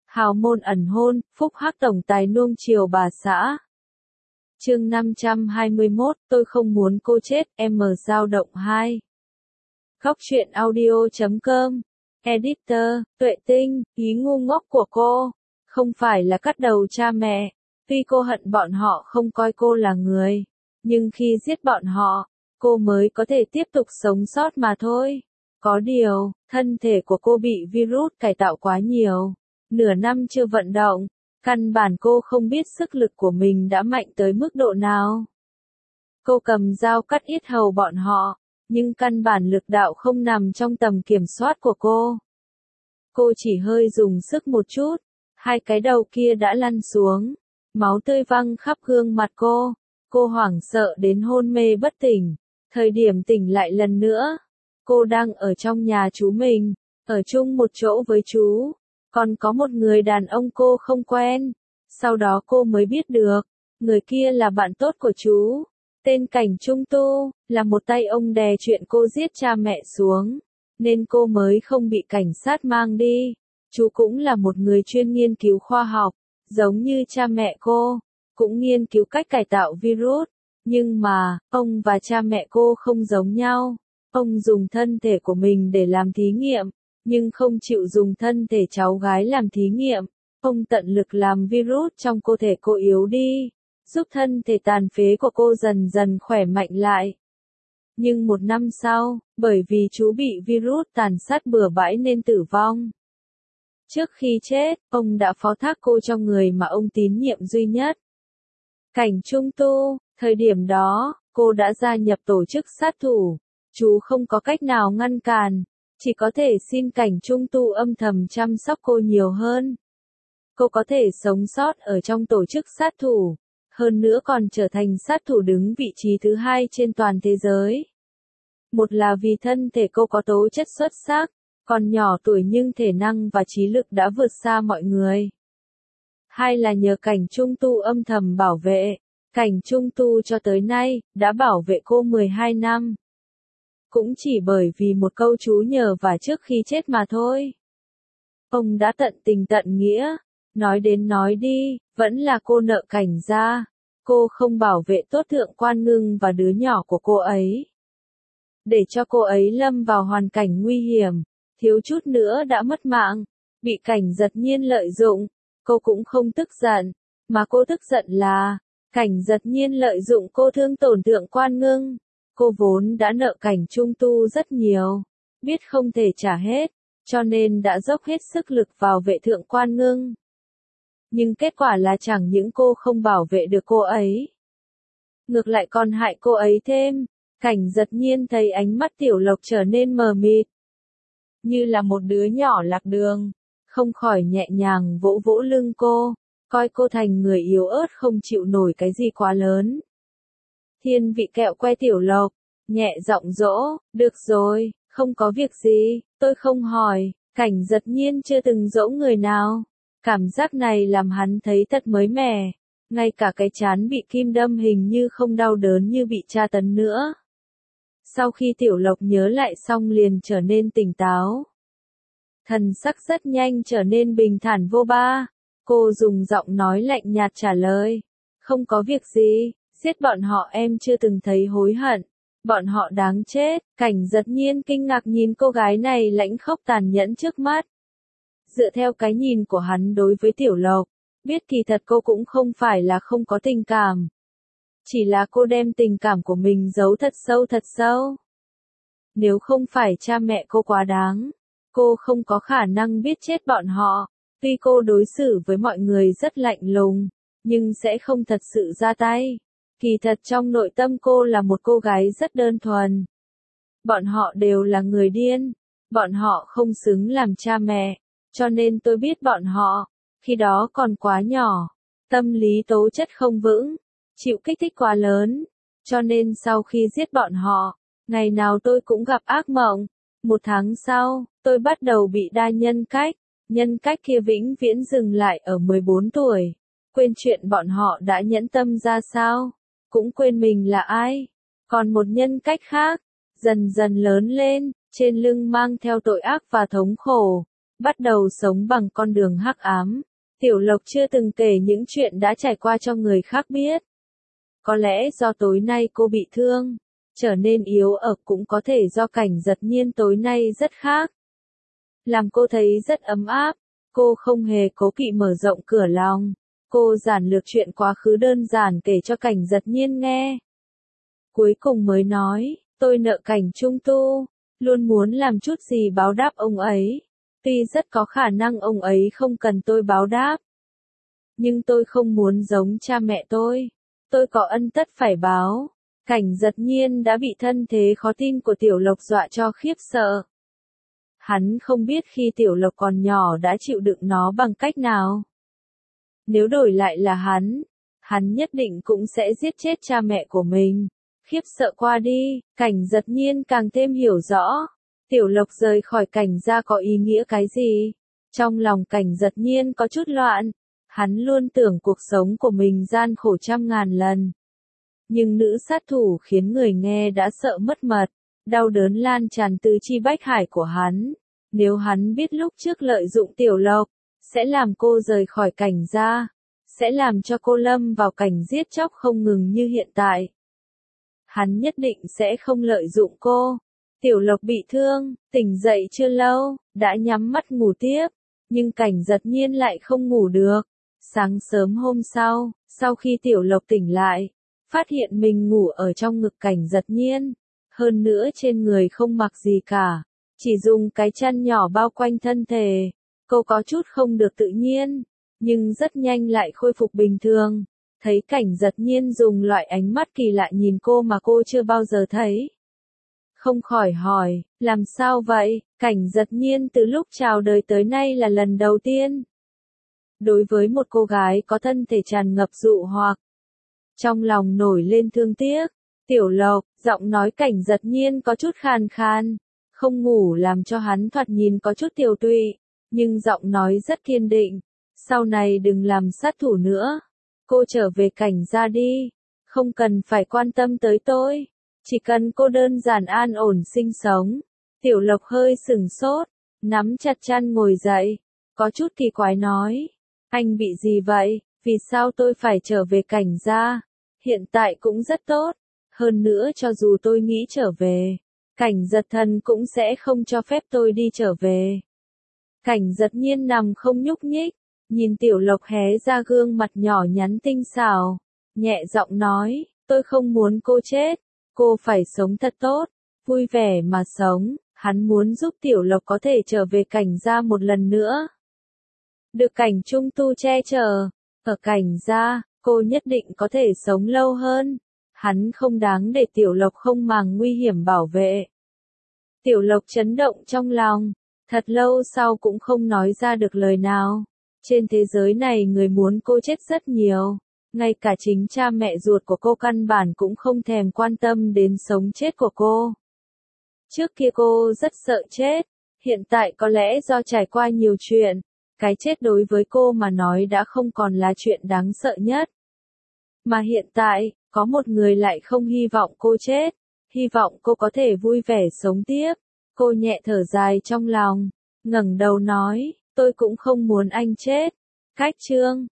Hào môn ẩn hôn, phúc hắc tổng tài nuông chiều bà xã. Chương 521, tôi không muốn cô chết, em dao động 2. Góc truyện audio.com. Editor, Tuệ Tinh, ý ngu ngốc của cô, không phải là cắt đầu cha mẹ. Tuy cô hận bọn họ không coi cô là người, nhưng khi giết bọn họ, cô mới có thể tiếp tục sống sót mà thôi. Có điều, thân thể của cô bị virus cải tạo quá nhiều. Nửa năm chưa vận động, căn bản cô không biết sức lực của mình đã mạnh tới mức độ nào. Cô cầm dao cắt yết hầu bọn họ, nhưng căn bản lực đạo không nằm trong tầm kiểm soát của cô. Cô chỉ hơi dùng sức một chút, hai cái đầu kia đã lăn xuống, máu tươi văng khắp gương mặt cô. Cô hoảng sợ đến hôn mê bất tỉnh. Thời điểm tỉnh lại lần nữa, cô đang ở trong nhà chú mình, ở chung một chỗ với chú. Còn có một người đàn ông cô không quen. Sau đó cô mới biết được, người kia là bạn tốt của chú. Tên Cảnh Trung Tu, là một tay ông đè chuyện cô giết cha mẹ xuống, nên cô mới không bị cảnh sát mang đi. Chú cũng là một người chuyên nghiên cứu khoa học, giống như cha mẹ cô, cũng nghiên cứu cách cải tạo virus. Nhưng mà, ông và cha mẹ cô không giống nhau. Ông dùng thân thể của mình để làm thí nghiệm, nhưng không chịu dùng thân thể cháu gái làm thí nghiệm. Ông tận lực làm virus trong cơ thể cô yếu đi, giúp thân thể tàn phế của cô dần dần khỏe mạnh lại. Nhưng một năm sau, bởi vì chú bị virus tàn sát bừa bãi nên tử vong. Trước khi chết, ông đã phó thác cô cho người mà ông tín nhiệm duy nhất. Cảnh Trung Tu, thời điểm đó, cô đã gia nhập tổ chức sát thủ. Chú không có cách nào ngăn cản, chỉ có thể xin Cảnh Trung Tu âm thầm chăm sóc cô nhiều hơn. Cô có thể sống sót ở trong tổ chức sát thủ, hơn nữa còn trở thành sát thủ đứng vị trí thứ 2 trên toàn thế giới. Một là vì thân thể cô có tố chất xuất sắc, còn nhỏ tuổi nhưng thể năng và trí lực đã vượt xa mọi người. Hai là nhờ Cảnh Trung Tu âm thầm bảo vệ. Cảnh Trung Tu cho tới nay, đã bảo vệ cô 12 năm. Cũng chỉ bởi vì một câu chú nhờ và trước khi chết mà thôi. Ông đã tận tình tận nghĩa, nói đến nói đi, vẫn là cô nợ Cảnh gia. Cô không bảo vệ tốt Thượng Quan Ngưng và đứa nhỏ của cô ấy. Để cho cô ấy lâm vào hoàn cảnh nguy hiểm, thiếu chút nữa đã mất mạng, bị Cảnh Giật Nhiên lợi dụng. Cô cũng không tức giận, mà cô tức giận là, Cảnh Giật Nhiên lợi dụng cô thương tổn Thượng Quan Ngưng. Cô vốn đã nợ Cảnh Trung Tu rất nhiều, biết không thể trả hết, cho nên đã dốc hết sức lực vào vệ Thượng Quan Ngưng. Nhưng kết quả là chẳng những cô không bảo vệ được cô ấy, ngược lại còn hại cô ấy thêm. Cảnh Giật Nhiên thấy ánh mắt Tiểu Lộc trở nên mờ mịt, như là một đứa nhỏ lạc đường, không khỏi nhẹ nhàng vỗ vỗ lưng cô, coi cô thành người yếu ớt không chịu nổi cái gì quá lớn. Thiên Vị kẹo que Tiểu Lộc, nhẹ giọng dỗ, được rồi, không có việc gì, tôi không hỏi. Cảnh Giật Nhiên chưa từng dỗ người nào. Cảm giác này làm hắn thấy thật mới mẻ, ngay cả cái trán bị kim đâm hình như không đau đớn như bị tra tấn nữa. Sau khi Tiểu Lộc nhớ lại xong liền trở nên tỉnh táo. Thần sắc rất nhanh trở nên bình thản vô ba. Cô dùng giọng nói lạnh nhạt trả lời, không có việc gì, giết bọn họ em chưa từng thấy hối hận. Bọn họ đáng chết. Cảnh Giật Nhiên kinh ngạc nhìn cô gái này lãnh khốc tàn nhẫn trước mắt. Dựa theo cái nhìn của hắn đối với Tiểu Lộc, biết kỳ thật cô cũng không phải là không có tình cảm. Chỉ là cô đem tình cảm của mình giấu thật sâu. Nếu không phải cha mẹ cô quá đáng, cô không có khả năng biết chết bọn họ. Tuy cô đối xử với mọi người rất lạnh lùng, nhưng sẽ không thật sự ra tay. Kỳ thật trong nội tâm cô là một cô gái rất đơn thuần. Bọn họ đều là người điên. Bọn họ không xứng làm cha mẹ. Cho nên tôi biết bọn họ, khi đó còn quá nhỏ, tâm lý tố chất không vững, chịu kích thích quá lớn. Cho nên sau khi giết bọn họ, ngày nào tôi cũng gặp ác mộng. 1 tháng sau, tôi bắt đầu bị đa nhân cách. Nhân cách kia vĩnh viễn dừng lại ở 14 tuổi. Quên chuyện bọn họ đã nhẫn tâm ra sao. Cũng quên mình là ai. Còn một nhân cách khác, dần dần lớn lên, trên lưng mang theo tội ác và thống khổ. bắt đầu sống bằng con đường hắc ám. Tiểu Lộc chưa từng kể những chuyện đã trải qua cho người khác biết. Có lẽ do tối nay cô bị thương, trở nên yếu ớt, cũng có thể do Cảnh Giật Nhiên tối nay rất khác. Làm cô thấy rất ấm áp, cô không hề cố kỵ mở rộng cửa lòng. Cô giản lược chuyện quá khứ đơn giản kể cho Cảnh Giật Nhiên nghe. Cuối cùng mới nói, tôi nợ Cảnh Trung Tu, luôn muốn làm chút gì báo đáp ông ấy. Tuy rất có khả năng ông ấy không cần tôi báo đáp, nhưng tôi không muốn giống cha mẹ tôi có ân tất phải báo. Cảnh Giật Nhiên đã bị thân thế khó tin của Tiểu Lộc dọa cho khiếp sợ. Hắn không biết khi Tiểu Lộc còn nhỏ đã chịu đựng nó bằng cách nào. Nếu đổi lại là hắn nhất định cũng sẽ giết chết cha mẹ của mình. Khiếp sợ qua đi, Cảnh Giật Nhiên càng thêm hiểu rõ. Tiểu Lộc rời khỏi Cảnh gia có ý nghĩa cái gì? Trong lòng Cảnh Giật Nhiên có chút loạn. Hắn luôn tưởng cuộc sống của mình gian khổ trăm ngàn lần. Nhưng nữ sát thủ khiến người nghe đã sợ mất mật. Đau đớn lan tràn từ chi bách hải của hắn. Nếu hắn biết lúc trước lợi dụng Tiểu Lộc, sẽ làm cô rời khỏi Cảnh gia, sẽ làm cho cô lâm vào cảnh giết chóc không ngừng như hiện tại. Hắn nhất định sẽ không lợi dụng cô. Tiểu Lộc bị thương, tỉnh dậy chưa lâu, đã nhắm mắt ngủ tiếp, nhưng Cảnh Giật Nhiên lại không ngủ được. Sáng sớm hôm sau khi Tiểu Lộc tỉnh lại, phát hiện mình ngủ ở trong ngực Cảnh Giật Nhiên, hơn nữa trên người không mặc gì cả, chỉ dùng cái chăn nhỏ bao quanh thân thể. Cô có chút không được tự nhiên, nhưng rất nhanh lại khôi phục bình thường. Thấy Cảnh Giật Nhiên dùng loại ánh mắt kỳ lạ nhìn cô mà cô chưa bao giờ thấy. Không khỏi hỏi, làm sao vậy? Cảnh Giật Nhiên từ lúc chào đời tới nay là lần đầu tiên. Đối với một cô gái có thân thể tràn ngập dụ hoặc, trong lòng nổi lên thương tiếc. Tiểu Lộc, giọng nói Cảnh Giật Nhiên có chút khàn khàn, không ngủ làm cho hắn thoạt nhìn có chút tiều tụy, nhưng giọng nói rất kiên định. Sau này đừng làm sát thủ nữa. Cô trở về Cảnh gia đi, không cần phải quan tâm tới tôi, chỉ cần cô đơn giản an ổn sinh sống. Tiểu Lộc hơi sừng sốt, nắm chặt chăn ngồi dậy, có chút kỳ quái nói, anh bị gì vậy, vì sao tôi phải trở về Cảnh gia? Hiện tại cũng rất tốt, hơn nữa cho dù tôi nghĩ trở về, Cảnh Giật Thần cũng sẽ không cho phép tôi đi trở về. Cảnh Giật Nhiên nằm không nhúc nhích, nhìn Tiểu Lộc hé ra gương mặt nhỏ nhắn tinh xảo, nhẹ giọng nói, tôi không muốn cô chết, cô phải sống thật tốt, vui vẻ mà sống. Hắn muốn giúp Tiểu Lộc có thể trở về Cảnh gia một lần nữa. Được Cảnh Trung Tu che chở, ở Cảnh gia, cô nhất định có thể sống lâu hơn. Hắn không đáng để Tiểu Lộc không màng nguy hiểm bảo vệ. Tiểu Lộc chấn động trong lòng, thật lâu sau cũng không nói ra được lời nào. Trên thế giới này người muốn cô chết rất nhiều, ngay cả chính cha mẹ ruột của cô căn bản cũng không thèm quan tâm đến sống chết của cô. Trước kia cô rất sợ chết, hiện tại có lẽ do trải qua nhiều chuyện, cái chết đối với cô mà nói đã không còn là chuyện đáng sợ nhất. Mà hiện tại, có một người lại không hy vọng cô chết, hy vọng cô có thể vui vẻ sống tiếp. Cô nhẹ thở dài trong lòng, ngẩng đầu nói, tôi cũng không muốn anh chết. Cách chương